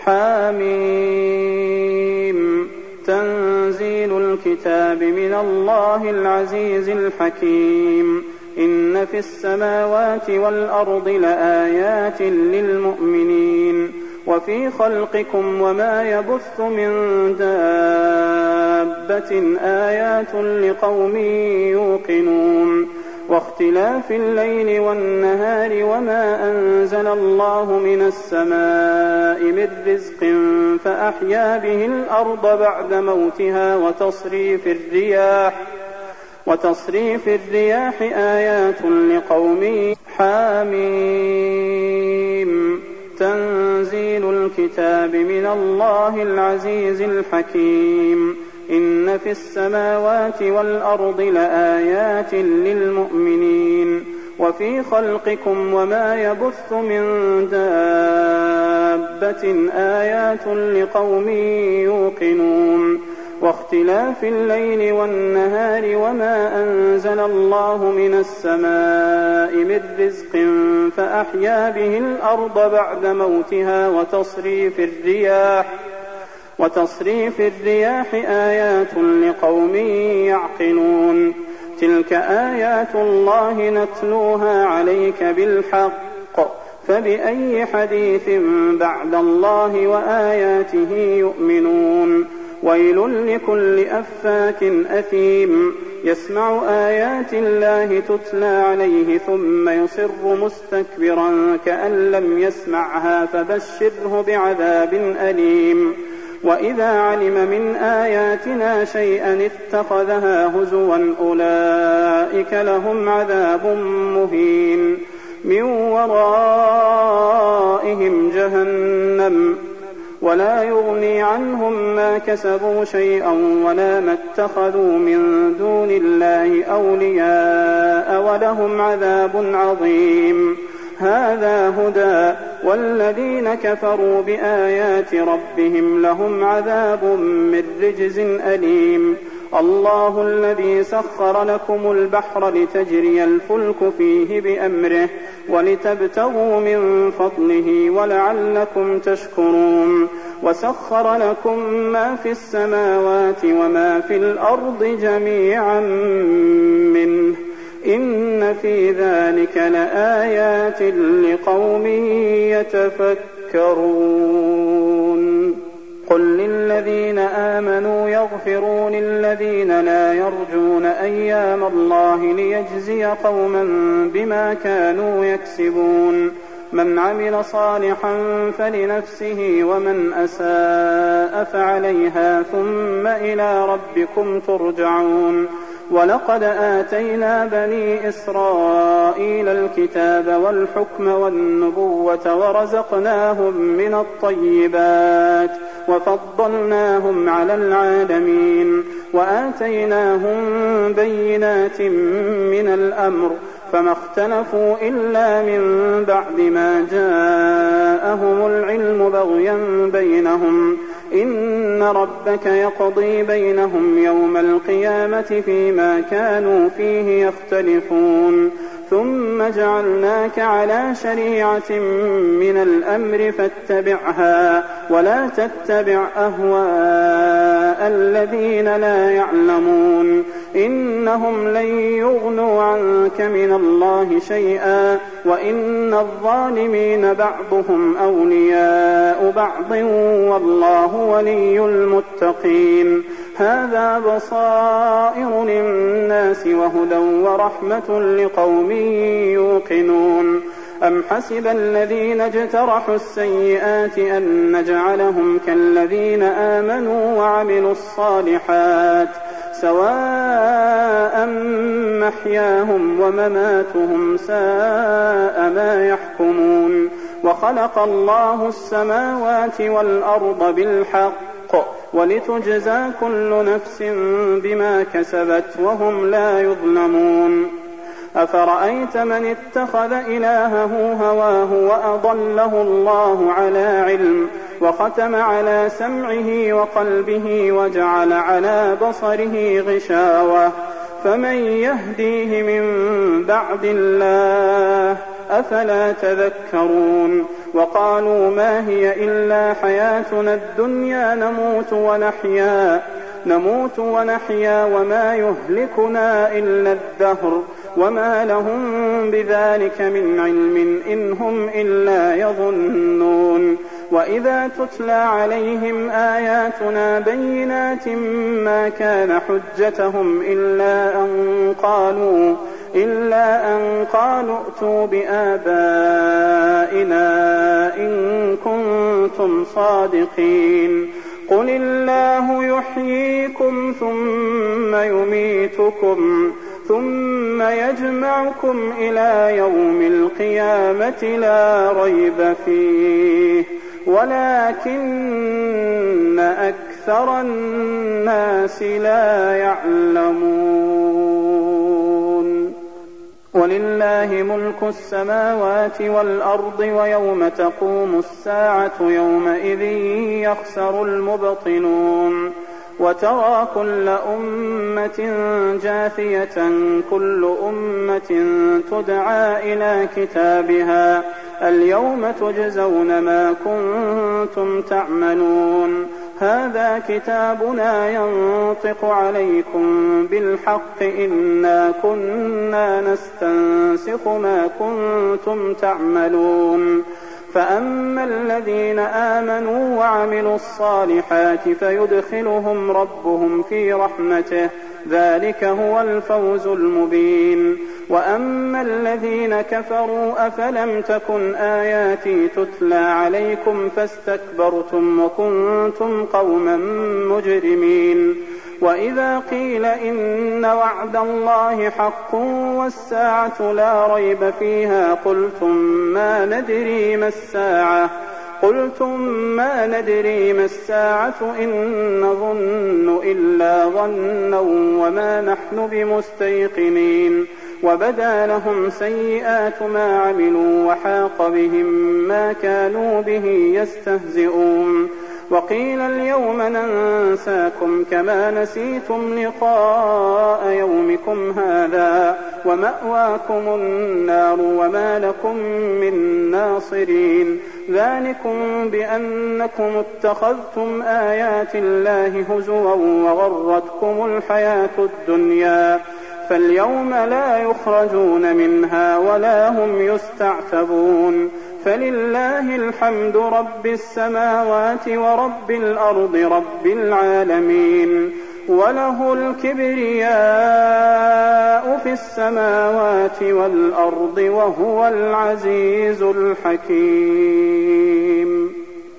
حميم تنزيل الكتاب من الله العزيز الحكيم إن في السماوات والأرض لآيات للمؤمنين وفي خلقكم وما يبث من دابة آيات لقوم يوقنون واختلاف الليل والنهار وما أنزل الله من السماء من رزق فأحيا به الأرض بعد موتها وتصريف الرياح آيات لقوم حميم تنزيل الكتاب من الله العزيز الحكيم إن في السماوات والأرض لآيات للمؤمنين وفي خلقكم وما يبث من دابة آيات لقوم يوقنون واختلاف الليل والنهار وما أنزل الله من السماء من رزق فأحيا به الأرض بعد موتها وتصريف الرياح آيات لقوم يعقلون تلك آيات الله نتلوها عليك بالحق فبأي حديث بعد الله وآياته يؤمنون ويل لكل أفاك أثيم يسمع آيات الله تتلى عليه ثم يصر مستكبرا كأن لم يسمعها فبشره بعذاب أليم وإذا علم من آياتنا شيئا اتخذها هزوا أولئك لهم عذاب مهين من ورائهم جهنم ولا يغني عنهم ما كسبوا شيئا ولا ما اتخذوا من دون الله أولياء ولهم عذاب عظيم هذا هدى والذين كفروا بآيات ربهم لهم عذاب من رجز أليم الله الذي سخر لكم البحر لتجري الفلك فيه بأمره ولتبتغوا من فضله ولعلكم تشكرون وسخر لكم ما في السماوات وما في الأرض جميعا منه إن في ذلك لآيات لقوم يتفكرون قل للذين آمنوا يغفروا للذين لا يرجون أيام الله ليجزي قوما بما كانوا يكسبون من عمل صالحا فلنفسه ومن أساء فعليها ثم إلى ربكم ترجعون ولقد آتينا بني إسرائيل الكتاب والحكم والنبوة ورزقناهم من الطيبات وفضلناهم على العالمين وآتيناهم بينات من الأمر فما اختلفوا إلا من بعد ما جاءهم العلم بغيا بينهم إن ربك يقضي بينهم يوم القيامة فيما كانوا فيه يختلفون ثم جعلناك على شريعة من الأمر فاتبعها ولا تتبع أهواء الذين لا يعلمون إنهم لن يغنوا عنك من الله شيئا وإن الظالمين بعضهم أولياء بعض والله ولي المتقين هذا بصائر للناس وهدى ورحمة لقوم يوقنون أم حسب الذين اجترحوا السيئات أن نجعلهم كالذين آمنوا وعملوا الصالحات سواء محياهم ومماتهم ساء ما يحكمون وخلق الله السماوات والأرض بالحق ولتجزى كل نفس بما كسبت وهم لا يظلمون أفرأيت من اتخذ إلهه هواه وأضله الله على علم وختم على سمعه وقلبه وجعل على بصره غشاوة فمن يهديه من بعد الله أفلا تذكرون وقالوا ما هي إلا حياتنا الدنيا نموت ونحيا وما يهلكنا إلا الدهر وما لهم بذلك من علم إن هم إلا يظنون وإذا تتلى عليهم آياتنا بينات ما كان حجتهم إلا أن قالوا ائتوا بآبائنا إن كنتم صادقين قل الله يحييكم ثم يميتكم ثم يجمعكم إلى يوم القيامة لا ريب فيه ولكن أكثر الناس لا يعلمون ولله ملك السماوات والأرض ويوم تقوم الساعة يومئذ يخسر المبطلون وترى كل أمة جاثية كل أمة تدعى إلى كتابها اليوم تجزون ما كنتم تعملون هذا كتابنا ينطق عليكم بالحق إنا كنا نستنسخ ما كنتم تعملون فأما الذين آمنوا وعملوا الصالحات فيدخلهم ربهم في رحمته ذلك هو الفوز المبين وأما الذين كفروا أفلم تكن آياتي تتلى عليكم فاستكبرتم وكنتم قوما مجرمين وإذا قيل إن وعد الله حق والساعة لا ريب فيها قلتم ما ندري ما الساعة إن نظن إلا ظنا وما نحن بمستيقنين وبدا لهم سيئات ما عملوا وحاق بهم ما كانوا به يستهزئون وقيل اليوم ننساكم كما نسيتم لقاء يومكم هذا ومأواكم النار وما لكم من ناصرين ذلكم بأنكم اتخذتم آيات الله هزوا وغرتكم الحياة الدنيا فاليوم لا يخرجون منها ولا هم يستعتبون فلله الحمد رب السماوات ورب الأرض رب العالمين وله الكبرياء في السماوات والأرض وهو العزيز الحكيم